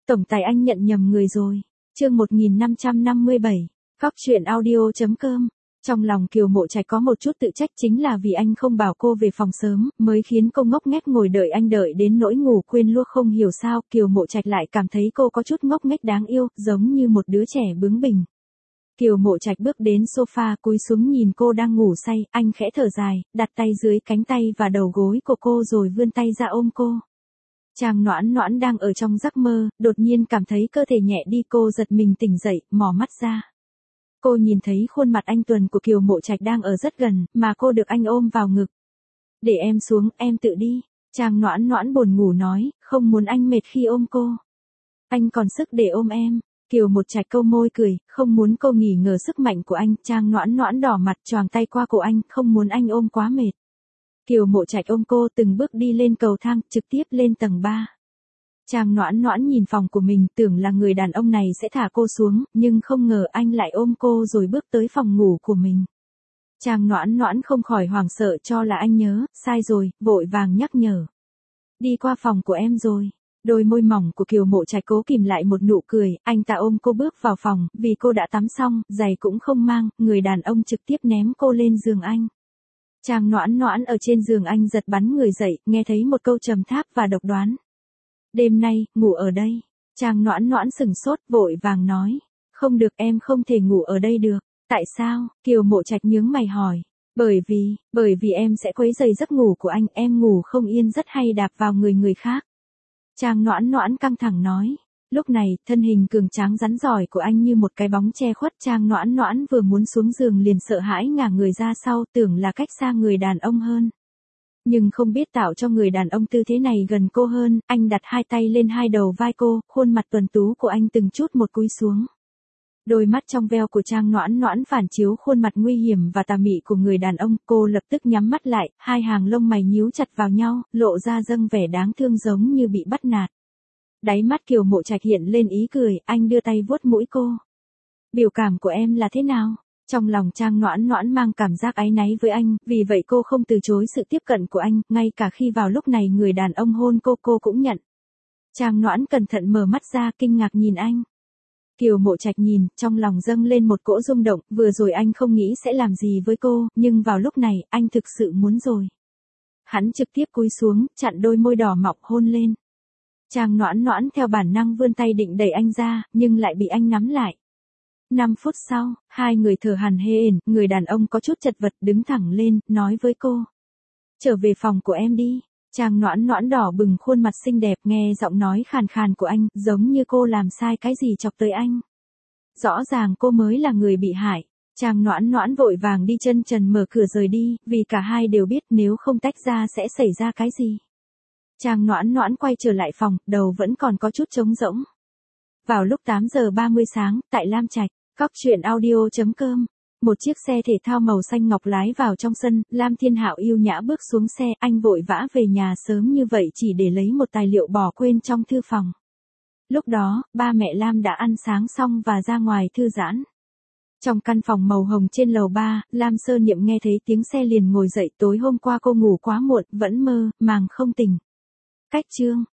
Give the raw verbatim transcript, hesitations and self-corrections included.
Tổng tài anh nhận nhầm người rồi. Chương một nghìn năm trăm năm mươi bảy. Cóc truyện audio chấm com. Trong lòng Kiều Mộ Trạch có một chút tự trách, chính là vì anh không bảo cô về phòng sớm, mới khiến cô ngốc nghếch ngồi đợi anh đợi đến nỗi ngủ quên luôn. Không hiểu sao, Kiều Mộ Trạch lại cảm thấy cô có chút ngốc nghếch đáng yêu, giống như một đứa trẻ bướng bỉnh. Kiều Mộ Trạch bước đến sofa, cúi xuống nhìn cô đang ngủ say, anh khẽ thở dài, đặt tay dưới cánh tay và đầu gối của cô rồi vươn tay ra ôm cô. Trang Noãn Noãn đang ở trong giấc mơ, đột nhiên cảm thấy cơ thể nhẹ đi, cô giật mình tỉnh dậy, mò mắt ra. Cô nhìn thấy khuôn mặt anh tuấn của Kiều Mộ Trạch đang ở rất gần, mà cô được anh ôm vào ngực. Để em xuống, em tự đi. Trang Noãn Noãn buồn ngủ nói, không muốn anh mệt khi ôm cô. Anh còn sức để ôm em. Kiều Mộ Trạch câu môi cười, không muốn cô nghỉ ngờ sức mạnh của anh. Trang Noãn Noãn đỏ mặt choàng tay qua cổ anh, không muốn anh ôm quá mệt. Kiều Mộ Trạch ôm cô từng bước đi lên cầu thang, trực tiếp lên tầng ba. Trang Noãn Noãn nhìn phòng của mình, tưởng là người đàn ông này sẽ thả cô xuống, nhưng không ngờ anh lại ôm cô rồi bước tới phòng ngủ của mình. Trang Noãn Noãn không khỏi hoảng sợ cho là anh nhớ, sai rồi, vội vàng nhắc nhở. Đi qua phòng của em rồi. Đôi môi mỏng của Kiều Mộ Trạch cố kìm lại một nụ cười, anh ta ôm cô bước vào phòng, vì cô đã tắm xong, giày cũng không mang, người đàn ông trực tiếp ném cô lên giường anh. Trang Noãn Noãn ở trên giường anh giật bắn người dậy, nghe thấy một câu trầm thấp và độc đoán. Đêm nay, ngủ ở đây. Trang Noãn Noãn sừng sốt, vội vàng nói. Không được, em không thể ngủ ở đây được. Tại sao? Kiều Mộ Trạch nhướng mày hỏi. Bởi vì, bởi vì em sẽ quấy rầy giấc ngủ của anh, em ngủ không yên rất hay đạp vào người người khác. Trang Noãn Noãn căng thẳng nói. Lúc này, thân hình cường tráng rắn giỏi của anh như một cái bóng che khuất. Trang Noãn Noãn vừa muốn xuống giường liền sợ hãi ngả người ra sau, tưởng là cách xa người đàn ông hơn. Nhưng không biết tạo cho người đàn ông tư thế này gần cô hơn, anh đặt hai tay lên hai đầu vai cô, khuôn mặt tuấn tú của anh từng chút một cúi xuống. Đôi mắt trong veo của Trang Noãn Noãn phản chiếu khuôn mặt nguy hiểm và tà mị của người đàn ông, cô lập tức nhắm mắt lại, hai hàng lông mày nhíu chặt vào nhau, lộ ra dâng vẻ đáng thương giống như bị bắt nạt. Đáy mắt Kiều Mộ Trạch hiện lên ý cười, anh đưa tay vuốt mũi cô. Biểu cảm của em là thế nào? Trong lòng Trang Noãn Noãn mang cảm giác áy náy với anh, vì vậy cô không từ chối sự tiếp cận của anh, ngay cả khi vào lúc này người đàn ông hôn cô, cô cũng nhận. Trang Noãn cẩn thận mở mắt ra, kinh ngạc nhìn anh. Kiều Mộ Trạch nhìn, trong lòng dâng lên một cỗ rung động, vừa rồi anh không nghĩ sẽ làm gì với cô, nhưng vào lúc này, anh thực sự muốn rồi. Hắn trực tiếp cúi xuống, chặn đôi môi đỏ mọng hôn lên. Trang Noãn Noãn theo bản năng vươn tay định đẩy anh ra, nhưng lại bị anh nắm lại. Năm phút sau, hai người thở hổn hển, người đàn ông có chút chật vật đứng thẳng lên, nói với cô. Trở về phòng của em đi. Trang Noãn Noãn đỏ bừng khuôn mặt xinh đẹp, nghe giọng nói khàn khàn của anh, giống như cô làm sai cái gì chọc tới anh. Rõ ràng cô mới là người bị hại. Trang Noãn Noãn vội vàng đi chân trần mở cửa rời đi, vì cả hai đều biết nếu không tách ra sẽ xảy ra cái gì. Trang Noãn Noãn quay trở lại phòng, đầu vẫn còn có chút trống rỗng. Vào lúc tám giờ ba mươi sáng, tại Lam Trạch, Cóc truyện audio chấm com, một chiếc xe thể thao màu xanh ngọc lái vào trong sân, Lam Thiên Hạo yêu nhã bước xuống xe, anh vội vã về nhà sớm như vậy chỉ để lấy một tài liệu bỏ quên trong thư phòng. Lúc đó, ba mẹ Lam đã ăn sáng xong và ra ngoài thư giãn. Trong căn phòng màu hồng trên lầu ba, Lam Sơ Niệm nghe thấy tiếng xe liền ngồi dậy, tối hôm qua cô ngủ quá muộn, vẫn mơ, màng không tỉnh. Cách chương